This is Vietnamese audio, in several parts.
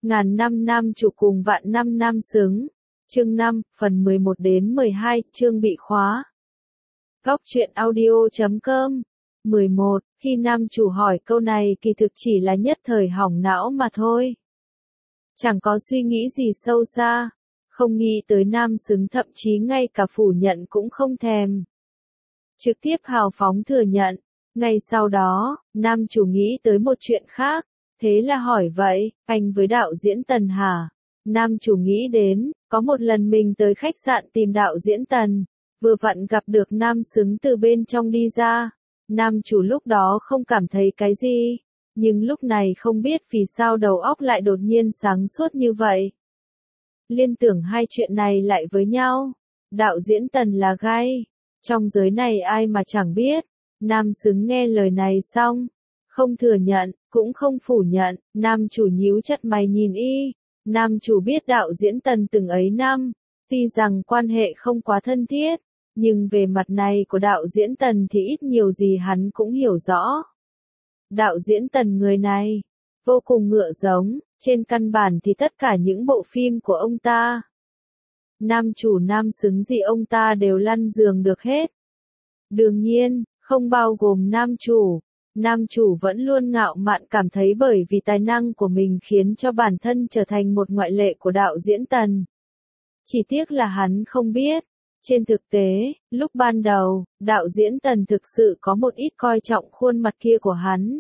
Ngàn năm nam chủ cùng vạn năm nam xứng. Chương 5, phần 11 đến 12, chương bị khóa. Góc truyện audio.com 11. Khi nam chủ hỏi câu này kỳ thực chỉ là nhất thời hỏng não mà thôi. Chẳng có suy nghĩ gì sâu xa. Không nghĩ tới nam xứng, thậm chí ngay cả phủ nhận cũng không thèm. Trực tiếp hào phóng thừa nhận. Ngay sau đó, nam chủ nghĩ tới một chuyện khác. Thế là hỏi vậy, anh với đạo diễn Tần hả? Nam chủ nghĩ đến, có một lần mình tới khách sạn tìm đạo diễn Tần, vừa vặn gặp được nam xứng từ bên trong đi ra. Nam chủ lúc đó không cảm thấy cái gì, nhưng lúc này không biết vì sao đầu óc lại đột nhiên sáng suốt như vậy. Liên tưởng hai chuyện này lại với nhau, đạo diễn Tần là gai, trong giới này ai mà chẳng biết. Nam xứng nghe lời này xong, không thừa nhận, cũng không phủ nhận, nam chủ nhíu chặt mày nhìn y. Nam chủ biết đạo diễn Tần từng ấy năm, tuy rằng quan hệ không quá thân thiết, nhưng về mặt này của đạo diễn Tần thì ít nhiều gì hắn cũng hiểu rõ. Đạo diễn Tần người này, vô cùng ngựa giống, trên căn bản thì tất cả những bộ phim của ông ta. Nam chủ nam xứng gì ông ta đều lăn giường được hết. Đương nhiên, không bao gồm nam chủ. Nam chủ vẫn luôn ngạo mạn cảm thấy bởi vì tài năng của mình khiến cho bản thân trở thành một ngoại lệ của đạo diễn Tần. Chỉ tiếc là hắn không biết. Trên thực tế, lúc ban đầu, đạo diễn Tần thực sự có một ít coi trọng khuôn mặt kia của hắn.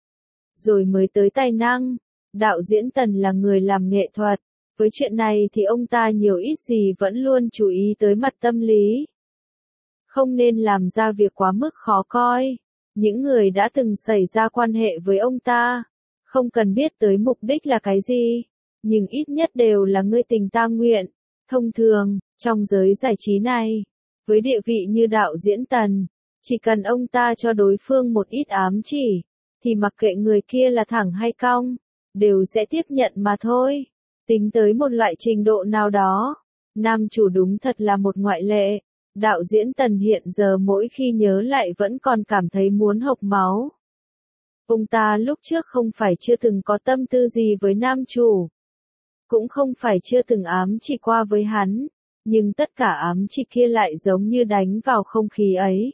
Rồi mới tới tài năng. Đạo diễn Tần là người làm nghệ thuật. Với chuyện này thì ông ta nhiều ít gì vẫn luôn chú ý tới mặt tâm lý. Không nên làm ra việc quá mức khó coi. Những người đã từng xảy ra quan hệ với ông ta, không cần biết tới mục đích là cái gì, nhưng ít nhất đều là ngươi tình ta nguyện. Thông thường, trong giới giải trí này, với địa vị như đạo diễn Tần, chỉ cần ông ta cho đối phương một ít ám chỉ, thì mặc kệ người kia là thẳng hay cong, đều sẽ tiếp nhận mà thôi. Tính tới một loại trình độ nào đó, nam chủ đúng thật là một ngoại lệ. Đạo diễn Tần hiện giờ mỗi khi nhớ lại vẫn còn cảm thấy muốn hộc máu. Ông ta lúc trước không phải chưa từng có tâm tư gì với nam chủ. Cũng không phải chưa từng ám chỉ qua với hắn. Nhưng tất cả ám chỉ kia lại giống như đánh vào không khí ấy.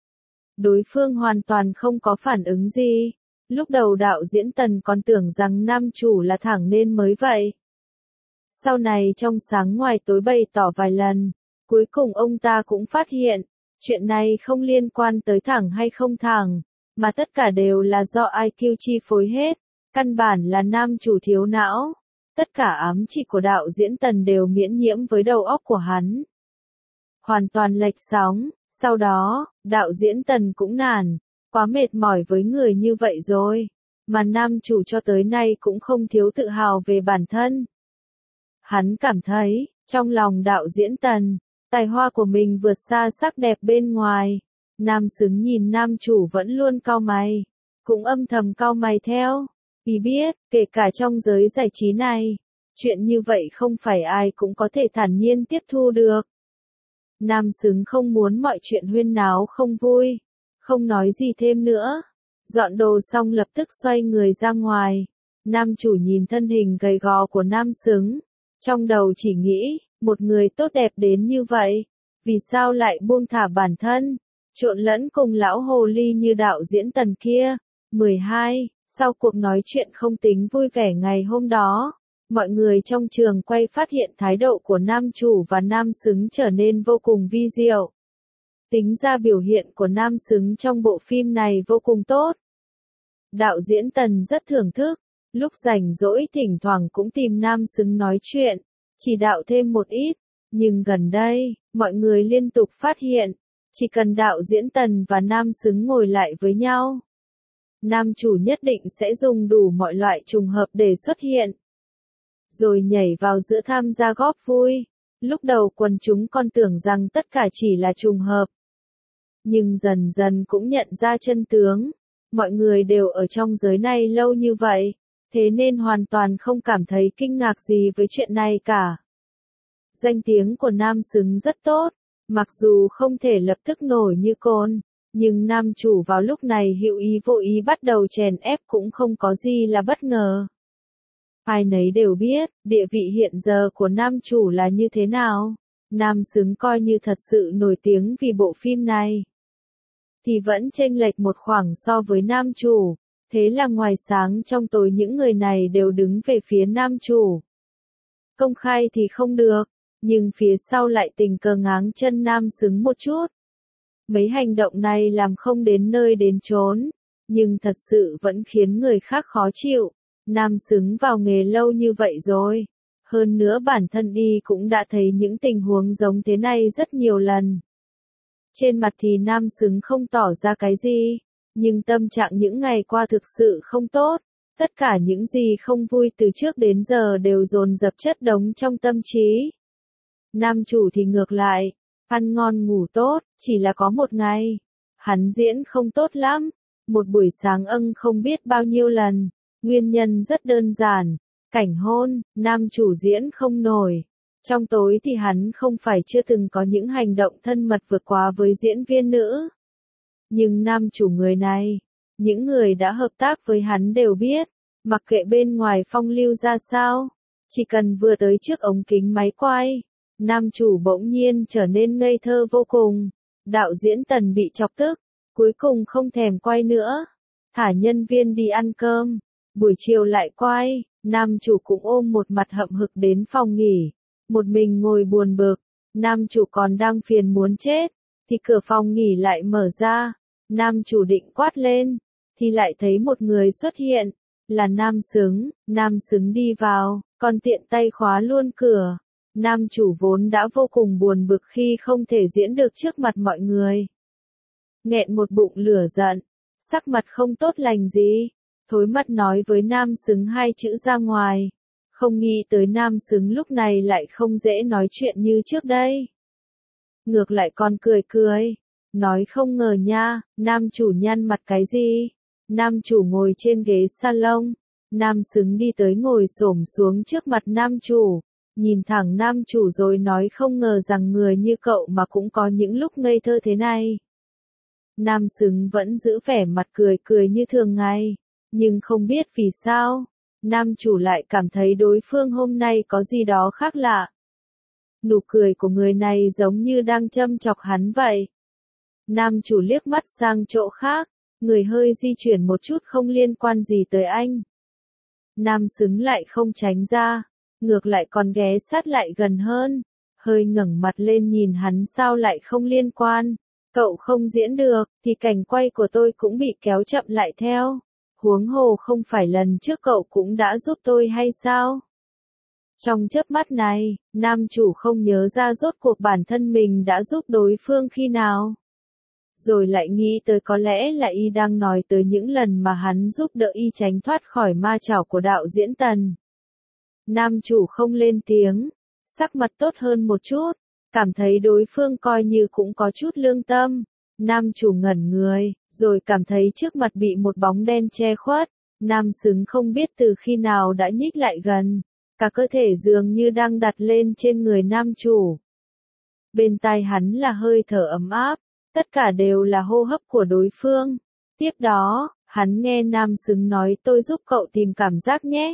Đối phương hoàn toàn không có phản ứng gì. Lúc đầu đạo diễn Tần còn tưởng rằng nam chủ là thẳng nên mới vậy. Sau này trong sáng ngoài tối bày tỏ vài lần. Cuối cùng ông ta cũng phát hiện, chuyện này không liên quan tới thẳng hay không thẳng, mà tất cả đều là do IQ chi phối hết, căn bản là nam chủ thiếu não. Tất cả ám chỉ của đạo diễn Tần đều miễn nhiễm với đầu óc của hắn. Hoàn toàn lệch sóng, sau đó, đạo diễn Tần cũng nản, quá mệt mỏi với người như vậy rồi, mà nam chủ cho tới nay cũng không thiếu tự hào về bản thân. Hắn cảm thấy, trong lòng đạo diễn Tần, tài hoa của mình vượt xa sắc đẹp bên ngoài. Nam xứng nhìn nam chủ vẫn luôn cau mày, cũng âm thầm cau mày theo. Vì biết, kể cả trong giới giải trí này, chuyện như vậy không phải ai cũng có thể thản nhiên tiếp thu được. Nam xứng không muốn mọi chuyện huyên náo không vui, không nói gì thêm nữa. Dọn đồ xong lập tức xoay người ra ngoài. Nam chủ nhìn thân hình gầy gò của nam xứng, trong đầu chỉ nghĩ, một người tốt đẹp đến như vậy, vì sao lại buông thả bản thân, trộn lẫn cùng lão hồ ly như đạo diễn Tần kia. 12. Sau cuộc nói chuyện không tính vui vẻ ngày hôm đó, mọi người trong trường quay phát hiện thái độ của nam chủ và nam xứng trở nên vô cùng vi diệu. Tính ra biểu hiện của nam xứng trong bộ phim này vô cùng tốt. Đạo diễn Tần rất thưởng thức, lúc rảnh rỗi thỉnh thoảng cũng tìm nam xứng nói chuyện, chỉ đạo thêm một ít, nhưng gần đây, mọi người liên tục phát hiện, chỉ cần đạo diễn Tần và nam xứng ngồi lại với nhau, nam chủ nhất định sẽ dùng đủ mọi loại trùng hợp để xuất hiện, rồi nhảy vào giữa tham gia góp vui. Lúc đầu quần chúng còn tưởng rằng tất cả chỉ là trùng hợp, nhưng dần dần cũng nhận ra chân tướng, mọi người đều ở trong giới này lâu như vậy. Thế nên hoàn toàn không cảm thấy kinh ngạc gì với chuyện này cả. Danh tiếng của nam xứng rất tốt, mặc dù không thể lập tức nổi như côn, nhưng nam chủ vào lúc này hữu ý vô ý bắt đầu chèn ép cũng không có gì là bất ngờ. Ai nấy đều biết, địa vị hiện giờ của nam chủ là như thế nào. Nam xứng coi như thật sự nổi tiếng vì bộ phim này, thì vẫn chênh lệch một khoảng so với nam chủ. Thế là ngoài sáng trong tối những người này đều đứng về phía nam chủ. Công khai thì không được, nhưng phía sau lại tình cờ ngáng chân nam xứng một chút. Mấy hành động này làm không đến nơi đến chốn, nhưng thật sự vẫn khiến người khác khó chịu. Nam xứng vào nghề lâu như vậy rồi. Hơn nữa bản thân y cũng đã thấy những tình huống giống thế này rất nhiều lần. Trên mặt thì nam xứng không tỏ ra cái gì, nhưng tâm trạng những ngày qua thực sự không tốt. Tất cả những gì không vui từ trước đến giờ đều dồn dập chất đống trong tâm trí. Nam chủ thì ngược lại, ăn ngon ngủ tốt, chỉ là có một ngày, hắn diễn không tốt lắm. Một buổi sáng không biết bao nhiêu lần, nguyên nhân rất đơn giản. Cảnh hôn, nam chủ diễn không nổi. Trong tối thì hắn không phải chưa từng có những hành động thân mật vượt quá với diễn viên nữ. Nhưng nam chủ người này, những người đã hợp tác với hắn đều biết, mặc kệ bên ngoài phong lưu ra sao, chỉ cần vừa tới trước ống kính máy quay, nam chủ bỗng nhiên trở nên ngây thơ vô cùng. Đạo diễn Tần bị chọc tức, cuối cùng không thèm quay nữa, thả nhân viên đi ăn cơm. Buổi chiều lại quay, nam chủ cũng ôm một mặt hậm hực đến phòng nghỉ, một mình ngồi buồn bực. Nam chủ còn đang phiền muốn chết, thì cửa phòng nghỉ lại mở ra. Nam chủ định quát lên, thì lại thấy một người xuất hiện, là Nam Xứng. Nam Xứng đi vào, còn tiện tay khóa luôn cửa. Nam chủ vốn đã vô cùng buồn bực khi không thể diễn được trước mặt mọi người. Nghẹn một bụng lửa giận, sắc mặt không tốt lành gì, thối mắt nói với Nam Xứng hai chữ ra ngoài. Không nghĩ tới Nam Xứng lúc này lại không dễ nói chuyện như trước đây. Ngược lại còn cười cười, nói không ngờ nha, nam chủ nhăn mặt cái gì. Nam chủ ngồi trên ghế salon, Nam Xứng đi tới ngồi xổm xuống trước mặt nam chủ, nhìn thẳng nam chủ rồi nói không ngờ rằng người như cậu mà cũng có những lúc ngây thơ thế này. Nam Xứng vẫn giữ vẻ mặt cười cười như thường ngày, nhưng không biết vì sao, nam chủ lại cảm thấy đối phương hôm nay có gì đó khác lạ. Nụ cười của người này giống như đang châm chọc hắn vậy. Nam chủ liếc mắt sang chỗ khác, người hơi di chuyển một chút không liên quan gì tới anh. Nam Xứng lại không tránh ra, ngược lại còn ghé sát lại gần hơn, hơi ngẩng mặt lên nhìn hắn. Sao lại không liên quan? Cậu không diễn được, thì cảnh quay của tôi cũng bị kéo chậm lại theo. Huống hồ không phải lần trước cậu cũng đã giúp tôi hay sao? Trong chớp mắt này, nam chủ không nhớ ra rốt cuộc bản thân mình đã giúp đối phương khi nào. Rồi lại nghĩ tới có lẽ là y đang nói tới những lần mà hắn giúp đỡ y tránh thoát khỏi ma chảo của đạo diễn Tần. Nam chủ không lên tiếng, sắc mặt tốt hơn một chút, cảm thấy đối phương coi như cũng có chút lương tâm. Nam chủ ngẩn người, rồi cảm thấy trước mặt bị một bóng đen che khuất. Nam Xứng không biết từ khi nào đã nhích lại gần, cả cơ thể dường như đang đặt lên trên người nam chủ. Bên tai hắn là hơi thở ấm áp, tất cả đều là hô hấp của đối phương. Tiếp đó, hắn nghe Nam Xứng nói tôi giúp cậu tìm cảm giác nhé.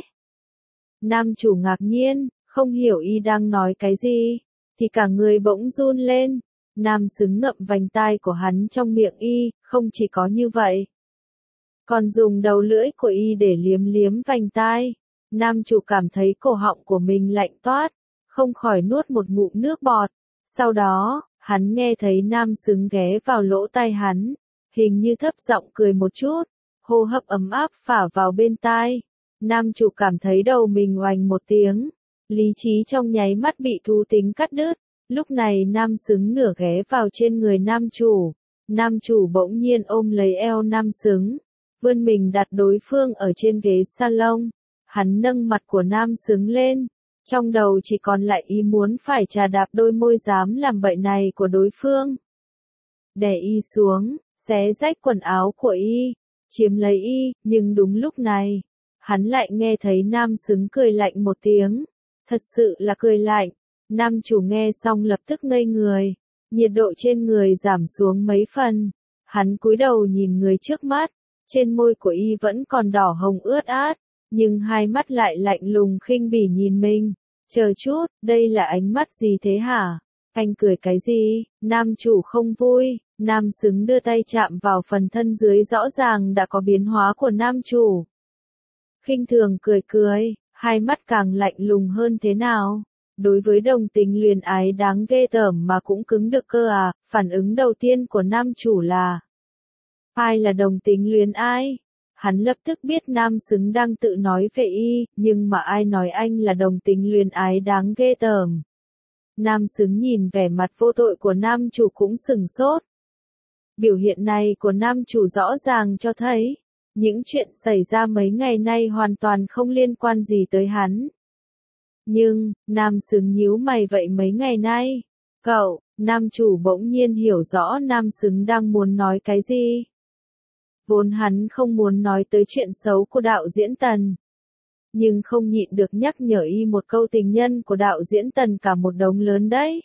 Nam chủ ngạc nhiên, không hiểu y đang nói cái gì, thì cả người bỗng run lên. Nam Xứng ngậm vành tai của hắn trong miệng y, không chỉ có như vậy, còn dùng đầu lưỡi của y để liếm liếm vành tai. Nam chủ cảm thấy cổ họng của mình lạnh toát, không khỏi nuốt một ngụm nước bọt. Sau đó, hắn nghe thấy Nam Xứng ghé vào lỗ tai hắn, hình như thấp giọng cười một chút, hô hấp ấm áp phả vào bên tai. Nam chủ cảm thấy đầu mình oành một tiếng, lý trí trong nháy mắt bị thú tính cắt đứt. Lúc này Nam Xứng nửa ghé vào trên người nam chủ. Nam chủ bỗng nhiên ôm lấy eo Nam Xứng, vươn mình đặt đối phương ở trên ghế salon. Hắn nâng mặt của Nam Xứng lên, trong đầu chỉ còn lại ý muốn phải chà đạp đôi môi dám làm bậy này của đối phương. Đè y xuống, xé rách quần áo của y, chiếm lấy y, nhưng đúng lúc này, hắn lại nghe thấy Nam Xứng cười lạnh một tiếng. Thật sự là cười lạnh. Nam chủ nghe xong lập tức ngây người, nhiệt độ trên người giảm xuống mấy phần. Hắn cúi đầu nhìn người trước mắt, trên môi của y vẫn còn đỏ hồng ướt át, nhưng hai mắt lại lạnh lùng khinh bỉ nhìn mình. Chờ chút, đây là ánh mắt gì thế hả? Anh cười cái gì? Nam chủ không vui. Nam xứng đưa tay chạm vào phần thân dưới rõ ràng đã có biến hóa của nam chủ. Khinh thường cười cười, hai mắt càng lạnh lùng hơn thế nào? Đối với đồng tính luyến ái đáng ghê tởm mà cũng cứng được cơ à? Phản ứng đầu tiên của nam chủ là: ai là đồng tính luyến ái? Hắn lập tức biết nam xứng đang tự nói về y, nhưng mà ai nói anh là đồng tính luyến ái đáng ghê tởm? Nam xứng nhìn vẻ mặt vô tội của nam chủ cũng sừng sốt. Biểu hiện này của nam chủ rõ ràng cho thấy, những chuyện xảy ra mấy ngày nay hoàn toàn không liên quan gì tới hắn. Nhưng, nam xứng nhíu mày vậy mấy ngày nay, cậu, nam chủ bỗng nhiên hiểu rõ nam xứng đang muốn nói cái gì. Vốn hắn không muốn nói tới chuyện xấu của đạo diễn Tần. Nhưng không nhịn được nhắc nhở y một câu tình nhân của đạo diễn Tần cả một đống lớn đấy.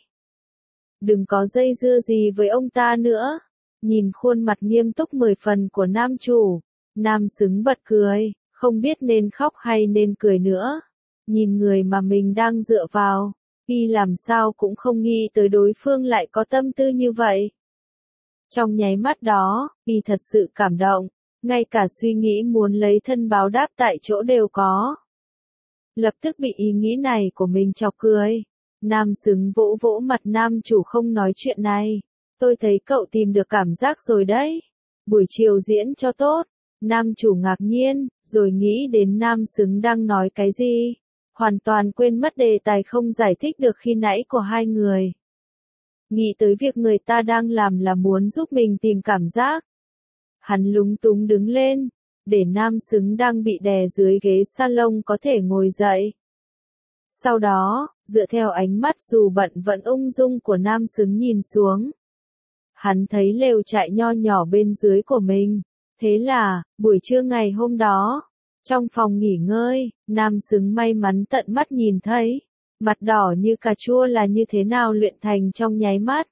Đừng có dây dưa gì với ông ta nữa. Nhìn khuôn mặt nghiêm túc 10 phần của nam chủ, nam xứng bật cười, không biết nên khóc hay nên cười nữa. Nhìn người mà mình đang dựa vào, y làm sao cũng không nghĩ tới đối phương lại có tâm tư như vậy. Trong nháy mắt đó, y thật sự cảm động, ngay cả suy nghĩ muốn lấy thân báo đáp tại chỗ đều có. Lập tức bị ý nghĩ này của mình chọc cười. Nam xứng vỗ vỗ mặt nam chủ không nói chuyện này. Tôi thấy cậu tìm được cảm giác rồi đấy. Buổi chiều diễn cho tốt. Nam chủ ngạc nhiên, rồi nghĩ đến nam xứng đang nói cái gì. Hoàn toàn quên mất đề tài không giải thích được khi nãy của hai người. Nghĩ tới việc người ta đang làm là muốn giúp mình tìm cảm giác. Hắn lúng túng đứng lên, để nam xứng đang bị đè dưới ghế salon có thể ngồi dậy. Sau đó, dựa theo ánh mắt dù bận vẫn ung dung của nam xứng nhìn xuống. Hắn thấy lều trại nho nhỏ bên dưới của mình. Thế là, buổi trưa ngày hôm đó, trong phòng nghỉ ngơi, nam xứng may mắn tận mắt nhìn thấy. Mặt đỏ như cà chua là như thế nào luyện thành trong nháy mắt.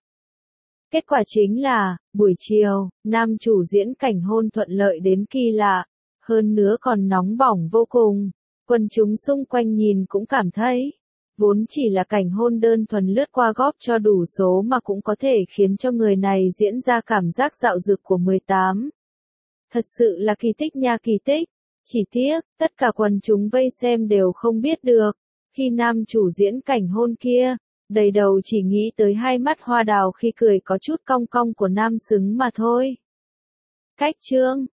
Kết quả chính là, buổi chiều, nam chủ diễn cảnh hôn thuận lợi đến kỳ lạ, hơn nữa còn nóng bỏng vô cùng. Quần chúng xung quanh nhìn cũng cảm thấy, vốn chỉ là cảnh hôn đơn thuần lướt qua góp cho đủ số mà cũng có thể khiến cho người này diễn ra cảm giác dạo dực của 18. Thật sự là kỳ tích nha, kỳ tích. Chỉ tiếc, tất cả quần chúng vây xem đều không biết được, khi nam chủ diễn cảnh hôn kia, đầy đầu chỉ nghĩ tới hai mắt hoa đào khi cười có chút cong cong của nam xứng mà thôi. Cách chương